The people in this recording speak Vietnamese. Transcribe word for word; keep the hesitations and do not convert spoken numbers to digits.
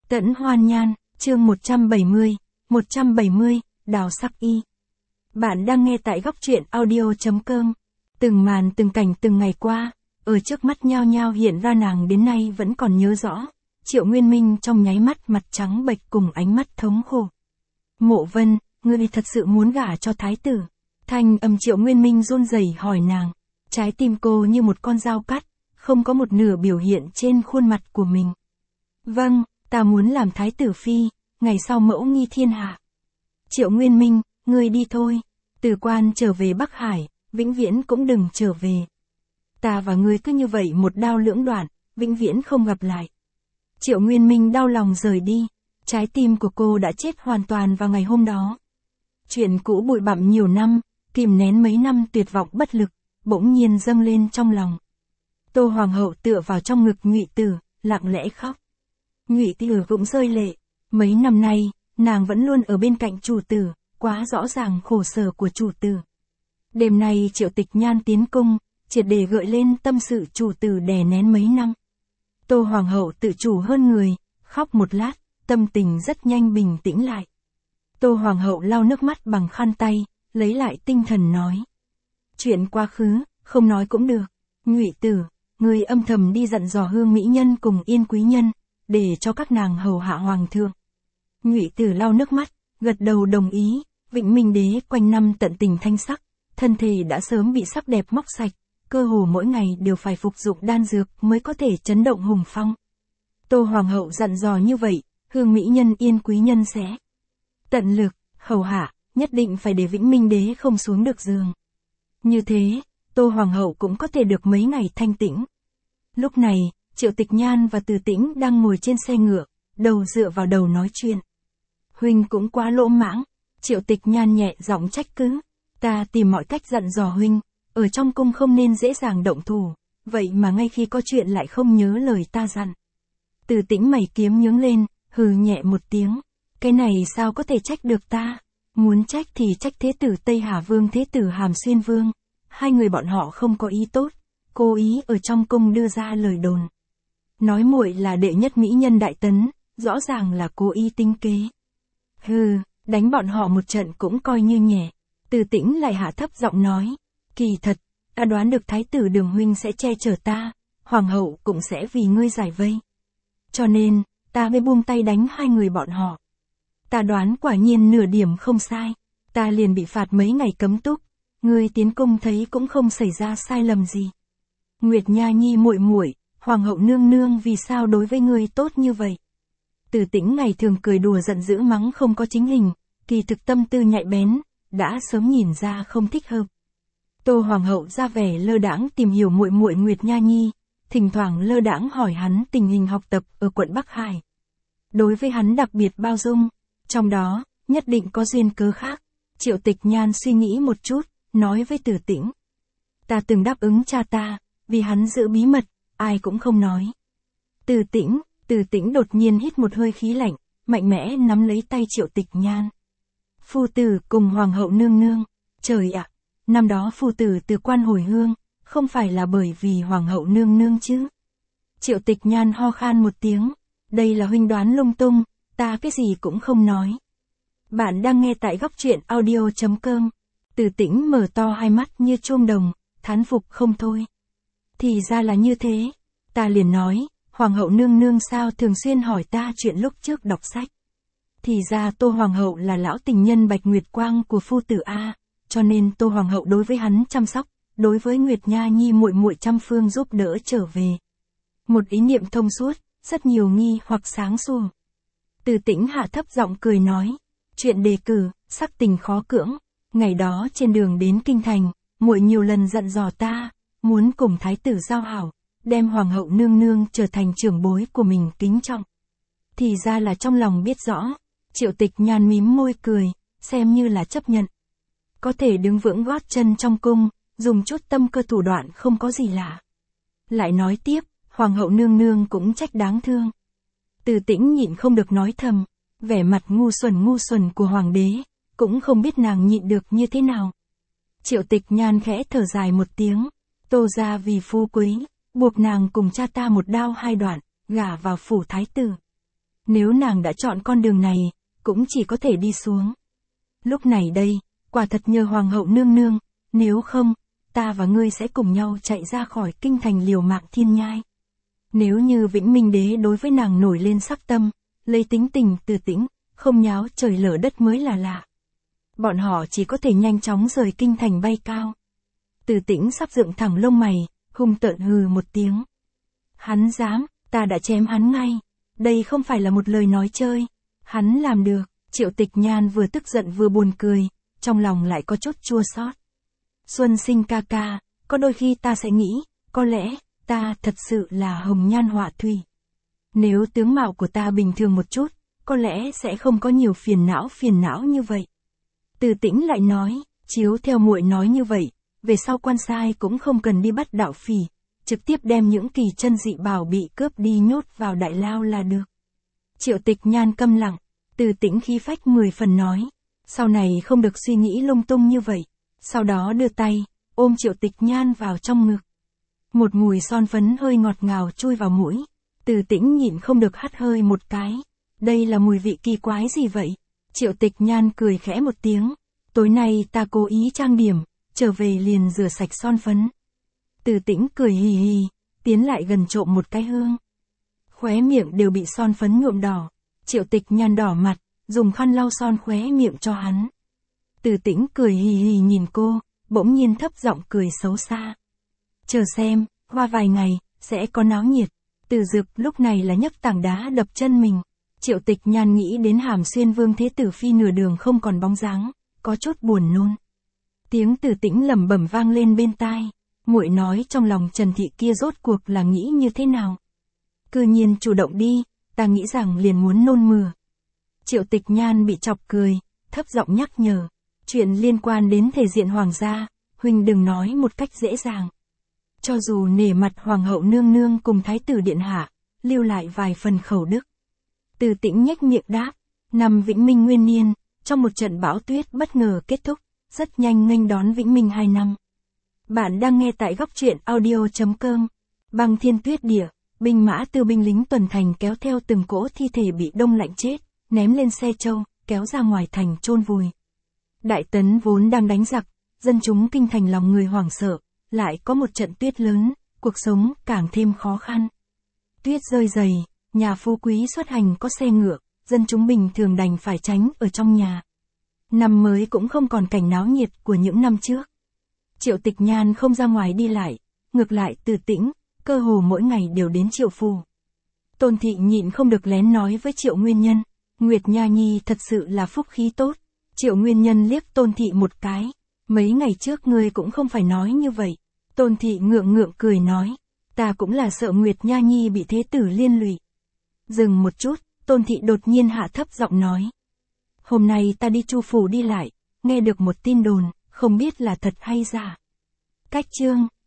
Tẫn Hoan Nhan, chương một trăm bảy mươi, một trăm bảy mươi, Đào Sắc Y. Bạn đang nghe tại góc truyện audio chấm com. Từng màn từng cảnh từng ngày qua, ở trước mắt nhao nhao hiện ra nàng đến nay vẫn còn nhớ rõ. Triệu Nguyên Minh trong nháy mắt mặt trắng bệch cùng ánh mắt thống khổ. Mộ Vân, ngươi thật sự muốn gả cho thái tử? Thanh âm Triệu Nguyên Minh run rẩy hỏi nàng. Trái tim cô như một con dao cắt, không có một nửa biểu hiện trên khuôn mặt của mình. Vâng, ta muốn làm thái tử phi, ngày sau mẫu nghi thiên hạ. Triệu Nguyên Minh, ngươi đi thôi. Từ quan trở về Bắc Hải, vĩnh viễn cũng đừng trở về. Ta và ngươi cứ như vậy một đao lưỡng đoạn, vĩnh viễn không gặp lại. Triệu Nguyên Minh đau lòng rời đi. Trái tim của cô đã chết hoàn toàn vào ngày hôm đó. Chuyện cũ bụi bặm nhiều năm, kìm nén mấy năm tuyệt vọng bất lực, bỗng nhiên dâng lên trong lòng. Tô Hoàng hậu tựa vào trong ngực Ngụy Tử, lặng lẽ khóc. Ngụy Tử cũng rơi lệ. Mấy năm nay, nàng vẫn luôn ở bên cạnh chủ tử, quá rõ ràng khổ sở của chủ tử. Đêm nay Triệu Tịch Nhan tiến cung, triệt để gợi lên tâm sự chủ tử đè nén mấy năm. Tô Hoàng hậu tự chủ hơn người, khóc một lát, tâm tình rất nhanh bình tĩnh lại. Tô Hoàng hậu lau nước mắt bằng khăn tay, lấy lại tinh thần nói. Chuyện quá khứ, không nói cũng được. Ngụy Tử, ngươi âm thầm đi dặn dò Hương Mỹ Nhân cùng Yên Quý Nhân, để cho các nàng hầu hạ hoàng thượng. Ngụy Tử lau nước mắt, gật đầu đồng ý. Vĩnh Minh đế quanh năm tận tình thanh sắc, thân thể đã sớm bị sắc đẹp móc sạch, cơ hồ mỗi ngày đều phải phục dụng đan dược mới có thể chấn động hùng phong. Tô Hoàng hậu dặn dò như vậy, Hương Mỹ Nhân Yên Quý Nhân sẽ tận lực hầu hạ, nhất định phải để Vĩnh Minh đế không xuống được giường. Như thế, Tô Hoàng hậu cũng có thể được mấy ngày thanh tĩnh. Lúc này, Triệu Tịch Nhan và Từ Tĩnh đang ngồi trên xe ngựa, đầu dựa vào đầu nói chuyện. Huynh cũng quá lỗ mãng. Triệu Tịch Nhan nhẹ giọng trách cứ. Ta tìm mọi cách dặn dò huynh, ở trong cung không nên dễ dàng động thủ, vậy mà ngay khi có chuyện lại không nhớ lời ta dặn. Từ Tĩnh mày kiếm nhướng lên, hừ nhẹ một tiếng. Cái này sao có thể trách được ta? Muốn trách thì trách Thế tử Tây Hà Vương Thế tử Hàm Xuyên Vương. Hai người bọn họ không có ý tốt, cố ý ở trong cung đưa ra lời đồn. Nói muội là đệ nhất mỹ nhân Đại Tấn, rõ ràng là cố ý tính kế. Hừ, đánh bọn họ một trận cũng coi như nhẹ. Từ Tĩnh lại hạ thấp giọng nói. Kỳ thật, ta đoán được thái tử Đường huynh sẽ che chở ta, hoàng hậu cũng sẽ vì ngươi giải vây. Cho nên, ta mới buông tay đánh hai người bọn họ. Ta đoán quả nhiên nửa điểm không sai, ta liền bị phạt mấy ngày cấm túc, ngươi tiến cung thấy cũng không xảy ra sai lầm gì. Nguyệt Nha Nhi muội muội, hoàng hậu nương nương vì sao đối với ngươi tốt như vậy? Từ Tĩnh ngày thường cười đùa giận dữ mắng không có chính hình, kỳ thực tâm tư nhạy bén, đã sớm nhìn ra không thích hợp. Tô Hoàng hậu ra vẻ lơ đãng tìm hiểu muội muội Nguyệt Nha Nhi, thỉnh thoảng lơ đãng hỏi hắn tình hình học tập ở quận Bắc Hải. Đối với hắn đặc biệt bao dung, trong đó, nhất định có duyên cớ khác. Triệu Tịch Nhan suy nghĩ một chút, nói với Từ Tĩnh. Ta từng đáp ứng cha ta, vì hắn giữ bí mật, ai cũng không nói. Từ Tĩnh, Từ Tĩnh đột nhiên hít một hơi khí lạnh, mạnh mẽ nắm lấy tay Triệu Tịch Nhan. Phu tử cùng hoàng hậu nương nương, trời ạ, năm đó phu tử từ quan hồi hương, không phải là bởi vì hoàng hậu nương nương chứ? Triệu Tịch Nhan ho khan một tiếng, đây là huynh đoán lung tung, ta cái gì cũng không nói. Bạn đang nghe tại góc truyện audio chấm com. Từ Tĩnh mở to hai mắt như chuông đồng, thán phục không thôi. Thì ra là như thế, ta liền nói, hoàng hậu nương nương sao thường xuyên hỏi ta chuyện lúc trước đọc sách. Thì ra Tô Hoàng hậu là lão tình nhân Bạch Nguyệt Quang của phu tử A, cho nên Tô Hoàng hậu đối với hắn chăm sóc, đối với Nguyệt Nha Nhi muội muội trăm phương giúp đỡ trở về. Một ý niệm thông suốt, rất nhiều nghi hoặc sáng sủa. Từ Tĩnh hạ thấp giọng cười nói, chuyện đề cử, sắc tình khó cưỡng, ngày đó trên đường đến kinh thành, muội nhiều lần dặn dò ta, muốn cùng thái tử giao hảo, đem hoàng hậu nương nương trở thành trưởng bối của mình kính trọng. Thì ra là trong lòng biết rõ. Triệu Tịch Nhan mím môi cười, xem như là chấp nhận. Có thể đứng vững gót chân trong cung, dùng chút tâm cơ thủ đoạn không có gì lạ. Lại nói tiếp, hoàng hậu nương nương cũng trách đáng thương. Từ Tĩnh nhịn không được nói thầm, vẻ mặt ngu xuẩn ngu xuẩn của hoàng đế, cũng không biết nàng nhịn được như thế nào. Triệu Tịch Nhan khẽ thở dài một tiếng, Tô gia vì phú quý, buộc nàng cùng cha ta một đao hai đoạn, gả vào phủ thái tử. Nếu nàng đã chọn con đường này, cũng chỉ có thể đi xuống. Lúc này đây, quả thật nhờ hoàng hậu nương nương, nếu không, ta và ngươi sẽ cùng nhau chạy ra khỏi kinh thành liều mạng thiên nhai. Nếu như Vĩnh Minh Đế đối với nàng nổi lên sắc tâm, lấy tính tình Từ Tĩnh, không nháo trời lở đất mới là lạ. Bọn họ chỉ có thể nhanh chóng rời kinh thành bay cao. Từ Tĩnh sắp dựng thẳng lông mày, hung tợn hừ một tiếng. Hắn dám, ta đã chém hắn ngay. Đây không phải là một lời nói chơi. Hắn làm được. Triệu Tịch Nhan vừa tức giận vừa buồn cười, trong lòng lại có chút chua xót. Xuân Sinh ca ca, có đôi khi ta sẽ nghĩ, có lẽ, ta thật sự là hồng nhan họa thủy. Nếu tướng mạo của ta bình thường một chút, có lẽ sẽ không có nhiều phiền não phiền não như vậy. Từ Tĩnh lại nói, chiếu theo muội nói như vậy, về sau quan sai cũng không cần đi bắt đạo phỉ, trực tiếp đem những kỳ chân dị bảo bị cướp đi nhốt vào đại lao là được. Triệu Tịch Nhan câm lặng, Từ Tĩnh khí phách mười phần nói, sau này không được suy nghĩ lung tung như vậy, sau đó đưa tay, ôm Triệu Tịch Nhan vào trong ngực. Một mùi son phấn hơi ngọt ngào chui vào mũi, Từ Tĩnh nhịn không được hắt hơi một cái, đây là mùi vị kỳ quái gì vậy? Triệu Tịch Nhan cười khẽ một tiếng, tối nay ta cố ý trang điểm, trở về liền rửa sạch son phấn. Từ Tĩnh cười hì hì, tiến lại gần trộm một cái hương. Khóe miệng đều bị son phấn nhuộm đỏ, Triệu Tịch Nhan đỏ mặt, dùng khăn lau son khóe miệng cho hắn. Từ Tĩnh cười hì hì nhìn cô, bỗng nhiên thấp giọng cười xấu xa. Chờ xem, qua vài ngày, sẽ có náo nhiệt. Từ Dực lúc này là nhấc tảng đá đập chân mình. Triệu Tịch Nhan nghĩ đến Hàm Xuyên Vương Thế Tử Phi nửa đường không còn bóng dáng, có chút buồn nôn. Tiếng Từ Tĩnh lẩm bẩm vang lên bên tai, muội nói trong lòng Trần Thị kia rốt cuộc là nghĩ như thế nào. Cư nhiên chủ động đi, ta nghĩ rằng liền muốn nôn mửa. Triệu Tịch Nhan bị chọc cười, thấp giọng nhắc nhở, chuyện liên quan đến thể diện hoàng gia, huynh đừng nói một cách dễ dàng. Cho dù nể mặt hoàng hậu nương nương cùng thái tử điện hạ, lưu lại vài phần khẩu đức. Từ Tĩnh nhếch miệng đáp, năm Vĩnh Minh Nguyên Niên, trong một trận bão tuyết bất ngờ kết thúc, rất nhanh nghênh đón Vĩnh Minh hai năm. Bạn đang nghe tại góc truyện audio chấm com. Băng thiên tuyết địa, binh mã tư binh lính tuần thành kéo theo từng cỗ thi thể bị đông lạnh chết, ném lên xe trâu, kéo ra ngoài thành chôn vùi. Đại Tấn vốn đang đánh giặc, dân chúng kinh thành lòng người hoảng sợ, lại có một trận tuyết lớn, cuộc sống càng thêm khó khăn. Tuyết rơi dày, nhà phú quý xuất hành có xe ngựa, dân chúng bình thường đành phải tránh ở trong nhà. Năm mới cũng không còn cảnh náo nhiệt của những năm trước. Triệu Tịch Nhan không ra ngoài đi lại, ngược lại Từ Tĩnh, cơ hồ mỗi ngày đều đến Triệu phủ. Tôn Thị nhịn không được lén nói với Triệu Nguyên Nhân, Nguyệt Nha Nhi thật sự là phúc khí tốt. Triệu Nguyên Nhân liếc Tôn Thị một cái, mấy ngày trước ngươi cũng không phải nói như vậy. Tôn Thị ngượng ngượng cười nói, ta cũng là sợ Nguyệt Nha Nhi bị thế tử liên lụy. Dừng một chút, Tôn Thị đột nhiên hạ thấp giọng nói. Hôm nay ta đi Chu phủ đi lại, nghe được một tin đồn, không biết là thật hay giả. Cách chương